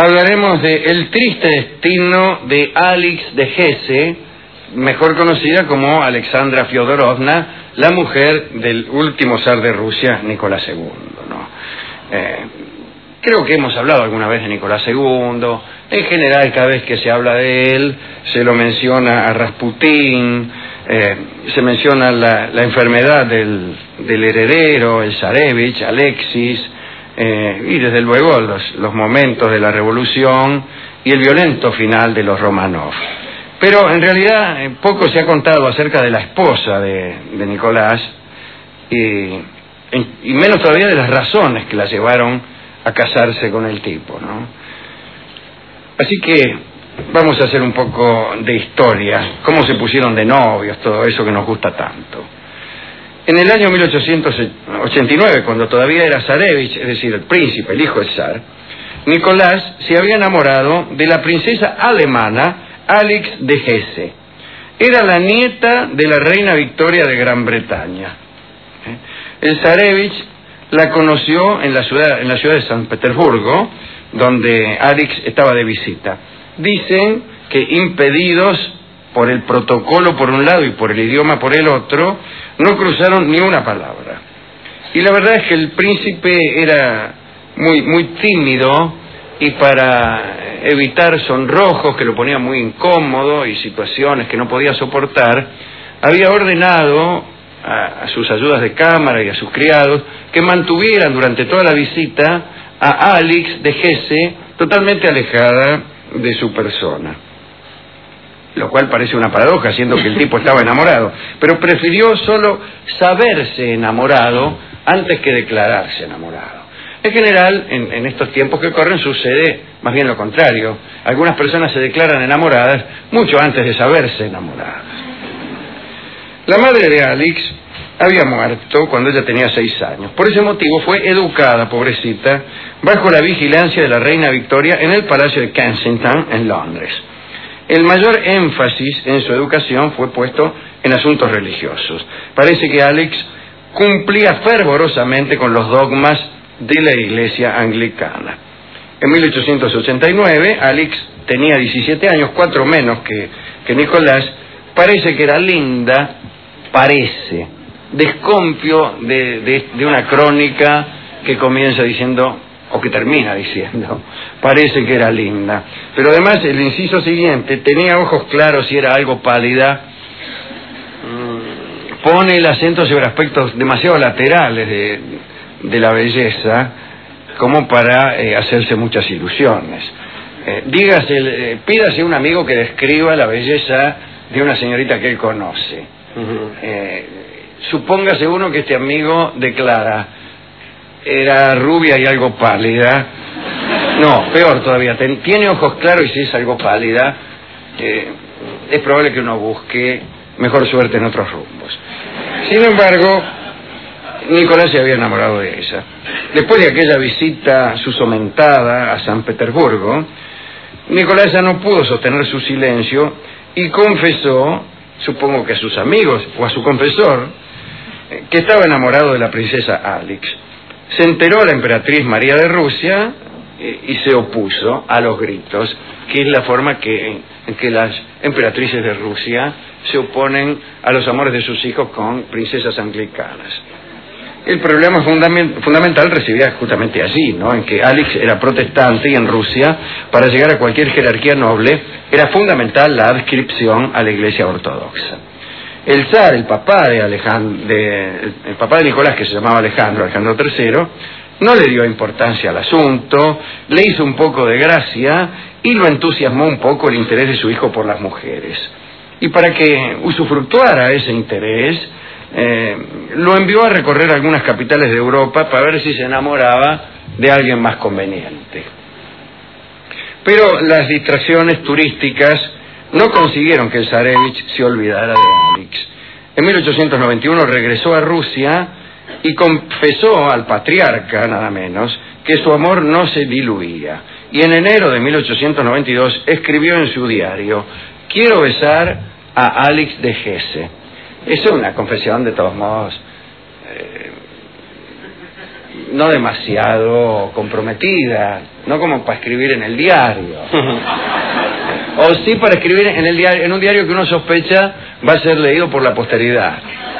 hablaremos de el triste destino de Alix de Hesse, mejor conocida como Alexandra Fyodorovna, la mujer del último zar de Rusia, Nicolás II, ¿no? Creo que hemos hablado alguna vez de Nicolás II. En general, cada vez que se habla de él, se lo menciona a Rasputín, se menciona la enfermedad del heredero, el zarevich, Alexis, y desde luego los momentos de la revolución y el violento final de los Romanov. Pero en realidad poco se ha contado acerca de la esposa de Nicolás, y menos todavía de las razones que la llevaron a casarse con el tipo, ¿no? Así que vamos a hacer un poco de historia, cómo se pusieron de novios, todo eso que nos gusta tanto. En el año 1889, cuando todavía era zarevich, es decir, el príncipe, el hijo del zar, Nicolás se había enamorado de la princesa alemana Alix de Hesse. Era la nieta de la reina Victoria de Gran Bretaña. El zarevich la conoció en la ciudad de San Petersburgo, donde Alix estaba de visita. Dicen que impedidos por el protocolo por un lado y por el idioma por el otro, no cruzaron ni una palabra. Y la verdad es que el príncipe era muy tímido, y para evitar sonrojos que lo ponían muy incómodo y situaciones que no podía soportar, había ordenado a sus ayudas de cámara y a sus criados que mantuvieran durante toda la visita a Alix de Hesse totalmente alejada de su persona. Lo cual parece una paradoja, siendo que el tipo estaba enamorado, pero prefirió solo saberse enamorado antes que declararse enamorado. En general, en estos tiempos que corren sucede más bien lo contrario. Algunas personas se declaran enamoradas mucho antes de saberse enamoradas. La madre de Alix había muerto cuando ella tenía 6 años. Por ese motivo fue educada, pobrecita, bajo la vigilancia de la reina Victoria en el Palacio de Kensington, en Londres. El mayor énfasis en su educación fue puesto en asuntos religiosos. Parece que Alix cumplía fervorosamente con los dogmas de la Iglesia anglicana. En 1889, Alix tenía 17 años, 4 menos que Nicolás. Parece que era linda, desconfío de una crónica que comienza diciendo, o que termina diciendo, parece que era linda. Pero además el inciso siguiente, tenía ojos claros y era algo pálida, pone el acento sobre aspectos demasiado laterales de la belleza, como para hacerse muchas ilusiones. Pídase a un amigo que describa la belleza de una señorita que él conoce. Supóngase uno que este amigo declara, era rubia y algo pálida. No, peor todavía, tiene ojos claros y si es algo pálida, es probable que uno busque mejor suerte en otros rumbos. Sin embargo, Nicolás se había enamorado de ella. Después de aquella visita susomentada a San Petersburgo, Nicolás ya no pudo sostener su silencio y confesó, supongo que a sus amigos o a su confesor, que estaba enamorado de la princesa Alix. Se enteró la emperatriz María de Rusia y se opuso a los gritos, que es la forma en que las emperatrices de Rusia se oponen a los amores de sus hijos con princesas anglicanas. El problema fundamental residía justamente allí, ¿no? En que Alix era protestante y en Rusia, para llegar a cualquier jerarquía noble, era fundamental la adscripción a la Iglesia ortodoxa. El zar, el papá de Nicolás, que se llamaba Alejandro III, no le dio importancia al asunto, le hizo un poco de gracia y lo entusiasmó un poco el interés de su hijo por las mujeres. Y para que usufructuara ese interés, lo envió a recorrer algunas capitales de Europa para ver si se enamoraba de alguien más conveniente. Pero las distracciones turísticas no consiguieron que el zarevich se olvidara de Alix. En 1891 regresó a Rusia y confesó al patriarca, nada menos, que su amor no se diluía. Y en enero de 1892 escribió en su diario, quiero besar a Alix de Hesse. Es una confesión, de todos modos, no demasiado comprometida, no como para escribir en el diario. O sí para escribir en el diario, en un diario que uno sospecha va a ser leído por la posteridad.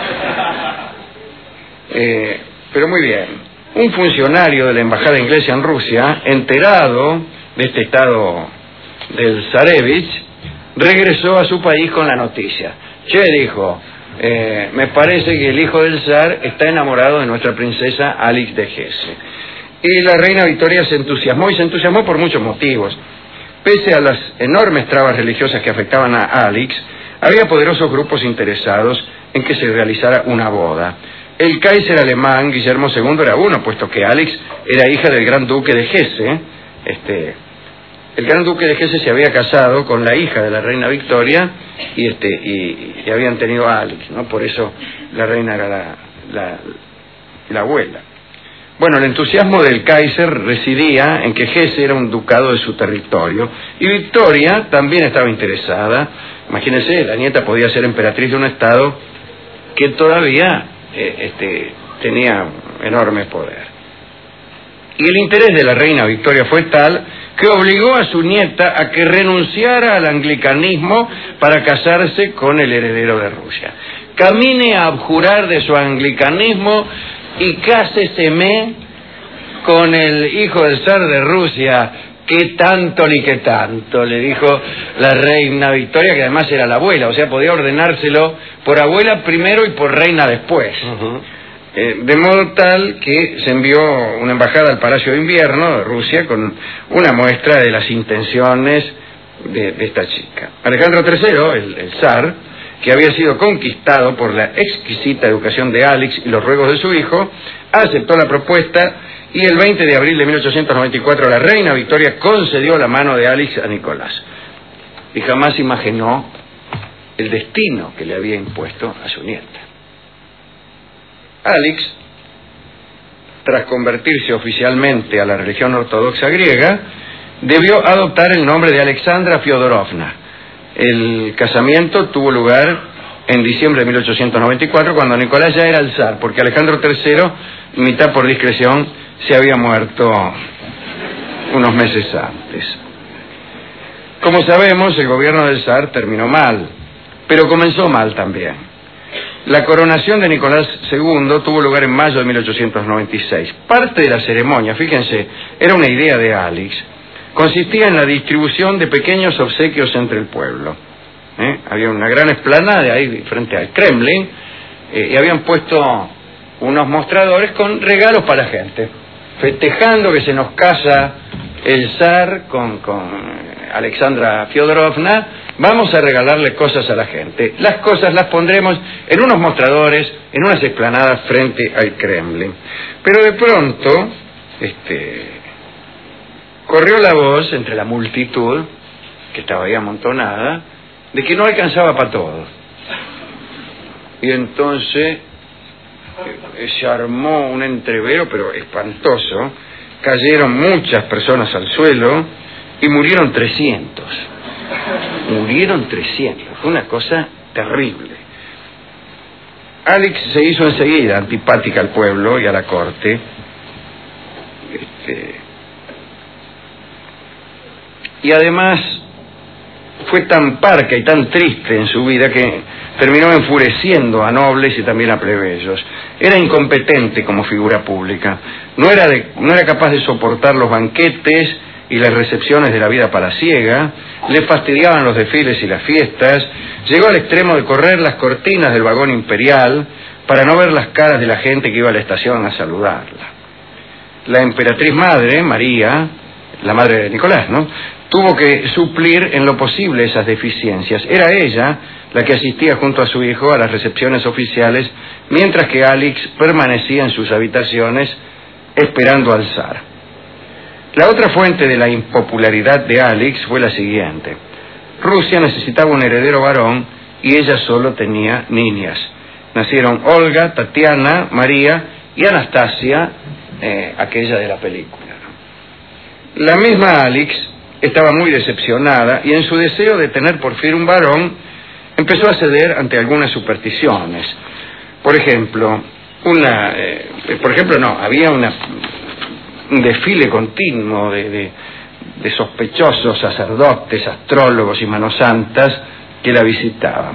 Pero muy bien. Un funcionario de la embajada inglesa en Rusia, enterado de este estado del zarevich, regresó a su país con la noticia. Che, dijo, me parece que el hijo del zar está enamorado de nuestra princesa Alix de Hesse. Y la reina Victoria se entusiasmó, y se entusiasmó por muchos motivos. Pese a las enormes trabas religiosas que afectaban a Alix, había poderosos grupos interesados en que se realizara una boda. El Kaiser alemán Guillermo II era uno, puesto que Alix era hija del gran duque de Hesse. El gran duque de Hesse se había casado con la hija de la reina Victoria y habían tenido a Alix, ¿no? Por eso la reina era la abuela. Bueno, el entusiasmo del Kaiser residía en que Hesse era un ducado de su territorio, y Victoria también estaba interesada. Imagínense, la nieta podía ser emperatriz de un estado que todavía tenía enorme poder. Y el interés de la reina Victoria fue tal que obligó a su nieta a que renunciara al anglicanismo para casarse con el heredero de Rusia. Camine a abjurar de su anglicanismo y cáseseme con el hijo del zar de Rusia. ¿Qué tanto ni qué tanto? Le dijo la reina Victoria, que además era la abuela, o sea, podía ordenárselo por abuela primero y por reina después. De modo tal que se envió una embajada al Palacio de Invierno de Rusia con una muestra de las intenciones de esta chica. Alejandro III, el zar, que había sido conquistado por la exquisita educación de Alix y los ruegos de su hijo, aceptó la propuesta, y el 20 de abril de 1894 la reina Victoria concedió la mano de Alix a Nicolás. Y jamás imaginó el destino que le había impuesto a su nieta. Alix, tras convertirse oficialmente a la religión ortodoxa griega, debió adoptar el nombre de Alexandra Fyodorovna. El casamiento tuvo lugar en diciembre de 1894, cuando Nicolás ya era el zar, porque Alejandro III, mitad por discreción, se había muerto unos meses antes. Como sabemos, el gobierno del zar terminó mal, pero comenzó mal también. La coronación de Nicolás II tuvo lugar en mayo de 1896. Parte de la ceremonia, fíjense, era una idea de Alix, consistía en la distribución de pequeños obsequios entre el pueblo. Había una gran explanada ahí frente al Kremlin, y habían puesto unos mostradores con regalos para la gente, festejando que se nos casa el zar con Alexandra Fyodorovna. Vamos a regalarle cosas a la gente. Las cosas las pondremos en unos mostradores, en unas explanadas frente al Kremlin. Pero de pronto, corrió la voz entre la multitud, que estaba ahí amontonada, de que no alcanzaba para todo. Y entonces se armó un entrevero, pero espantoso. Cayeron muchas personas al suelo y murieron 300. Murieron 300. Fue una cosa terrible. Alix se hizo enseguida antipática al pueblo y a la corte. Y además fue tan parca y tan triste en su vida que terminó enfureciendo a nobles y también a plebeyos. Era incompetente como figura pública. No era capaz de soportar los banquetes y las recepciones de la vida palaciega. Le fastidiaban los desfiles y las fiestas. Llegó al extremo de correr las cortinas del vagón imperial para no ver las caras de la gente que iba a la estación a saludarla. La emperatriz madre, María, la madre de Nicolás, ¿no?, tuvo que suplir en lo posible esas deficiencias. Era ella la que asistía junto a su hijo a las recepciones oficiales, mientras que Alix permanecía en sus habitaciones esperando al zar. La otra fuente de la impopularidad de Alix fue la siguiente. Rusia necesitaba un heredero varón y ella solo tenía niñas. Nacieron Olga, Tatiana, María y Anastasia, aquella de la película, ¿no? La misma Alix estaba muy decepcionada y en su deseo de tener por fin un varón empezó a ceder ante algunas supersticiones. Por ejemplo, por ejemplo, había un desfile continuo de sospechosos sacerdotes, astrólogos y manos santas que la visitaban.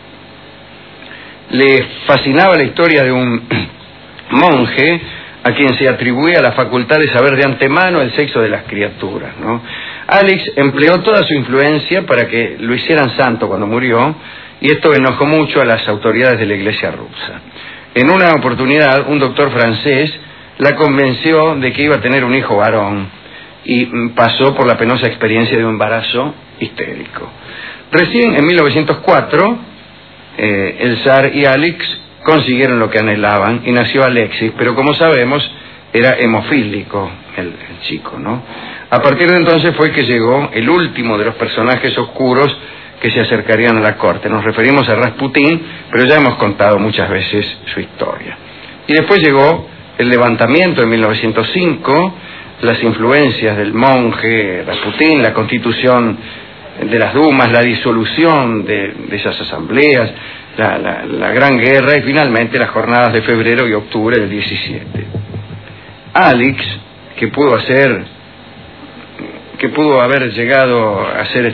Le fascinaba la historia de un monje a quien se atribuía la facultad de saber de antemano el sexo de las criaturas, ¿no? Alex empleó toda su influencia para que lo hicieran santo cuando murió, y esto enojó mucho a las autoridades de la Iglesia rusa. En una oportunidad, un doctor francés la convenció de que iba a tener un hijo varón, y pasó por la penosa experiencia de un embarazo histérico. Recién en 1904, el zar y Alex consiguieron lo que anhelaban y nació Alexis, pero como sabemos era hemofílico el chico, ¿no? A partir de entonces fue que llegó el último de los personajes oscuros que se acercarían a la corte. Nos referimos a Rasputín, pero ya hemos contado muchas veces su historia. Y después llegó el levantamiento de 1905, las influencias del monje Rasputín, la constitución de las dumas, la disolución de esas asambleas, la gran guerra y finalmente las jornadas de febrero y octubre del 17. Alex, que pudo haber llegado a ser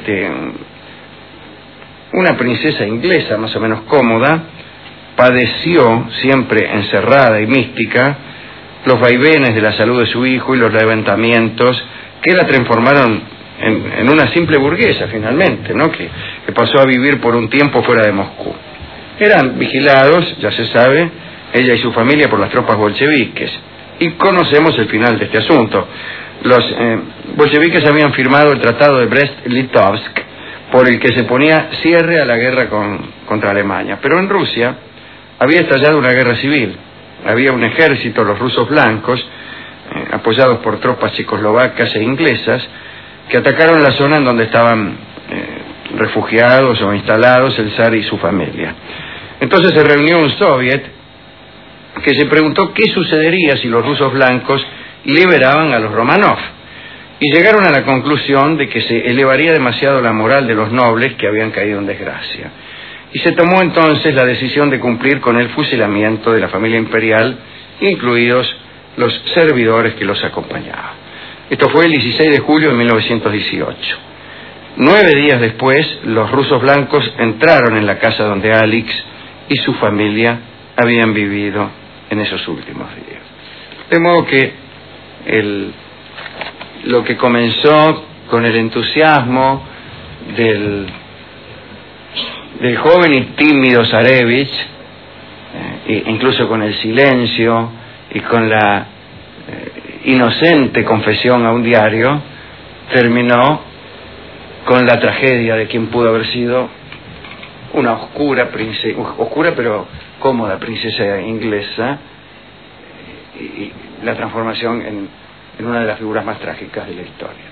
una princesa inglesa más o menos cómoda, padeció, siempre encerrada y mística, los vaivenes de la salud de su hijo y los levantamientos que la transformaron en una simple burguesa finalmente, ¿no? Que pasó a vivir por un tiempo fuera de Moscú. Eran vigilados, ya se sabe, ella y su familia por las tropas bolcheviques, y conocemos el final de este asunto. Los bolcheviques habían firmado el tratado de Brest-Litovsk, por el que se ponía cierre a la guerra contra Alemania, pero en Rusia había estallado una guerra civil. Había un ejército, los rusos blancos, apoyados por tropas checoslovacas e inglesas, que atacaron la zona en donde estaban refugiados o instalados el zar y su familia. Entonces se reunió un soviet que se preguntó qué sucedería si los rusos blancos liberaban a los Romanov, y llegaron a la conclusión de que se elevaría demasiado la moral de los nobles que habían caído en desgracia. Y se tomó entonces la decisión de cumplir con el fusilamiento de la familia imperial, incluidos los servidores que los acompañaban. Esto fue el 16 de julio de 1918. 9 días después, los rusos blancos entraron en la casa donde Alex y su familia habían vivido en esos últimos días. De modo que lo que comenzó con el entusiasmo del joven y tímido Zarevich, incluso con el silencio y con la inocente confesión a un diario, terminó con la tragedia de quien pudo haber sido una oscura pero cómoda princesa inglesa, y la transformación en una de las figuras más trágicas de la historia.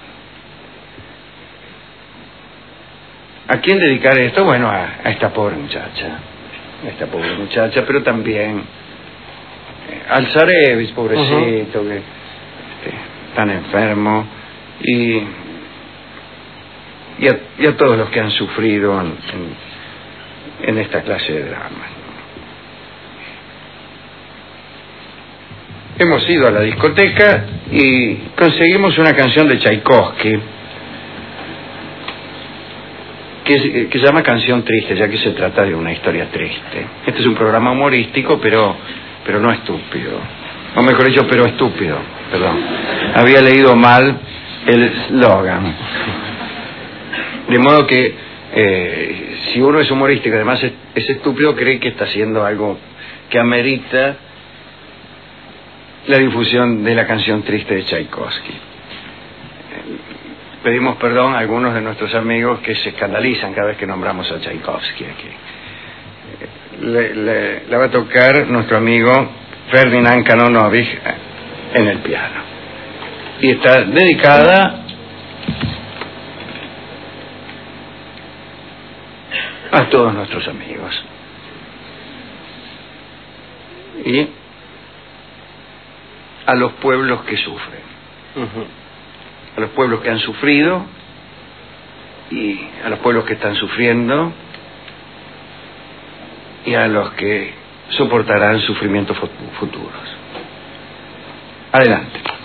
¿A quién dedicar esto? Bueno, a esta pobre muchacha, pero también al Zarevich, pobrecito, que tan enfermo, y a todos los que han sufrido en esta clase de dramas. Hemos ido a la discoteca y conseguimos una canción de Tchaikovsky que se llama Canción Triste, ya que se trata de una historia triste. Este es un programa humorístico, pero no estúpido. O mejor dicho, pero estúpido, perdón. Había leído mal el eslogan. De modo que si uno es humorístico y además es estúpido, cree que está haciendo algo que amerita la difusión de la Canción Triste de Tchaikovsky. Pedimos perdón a algunos de nuestros amigos que se escandalizan cada vez que nombramos a Tchaikovsky aquí. Le va a tocar nuestro amigo Ferdinand Kanonovich en el piano. Y está dedicada a todos nuestros amigos. Y a los pueblos que sufren. A los pueblos que han sufrido y a los pueblos que están sufriendo y a los que soportarán sufrimientos futuros. Adelante.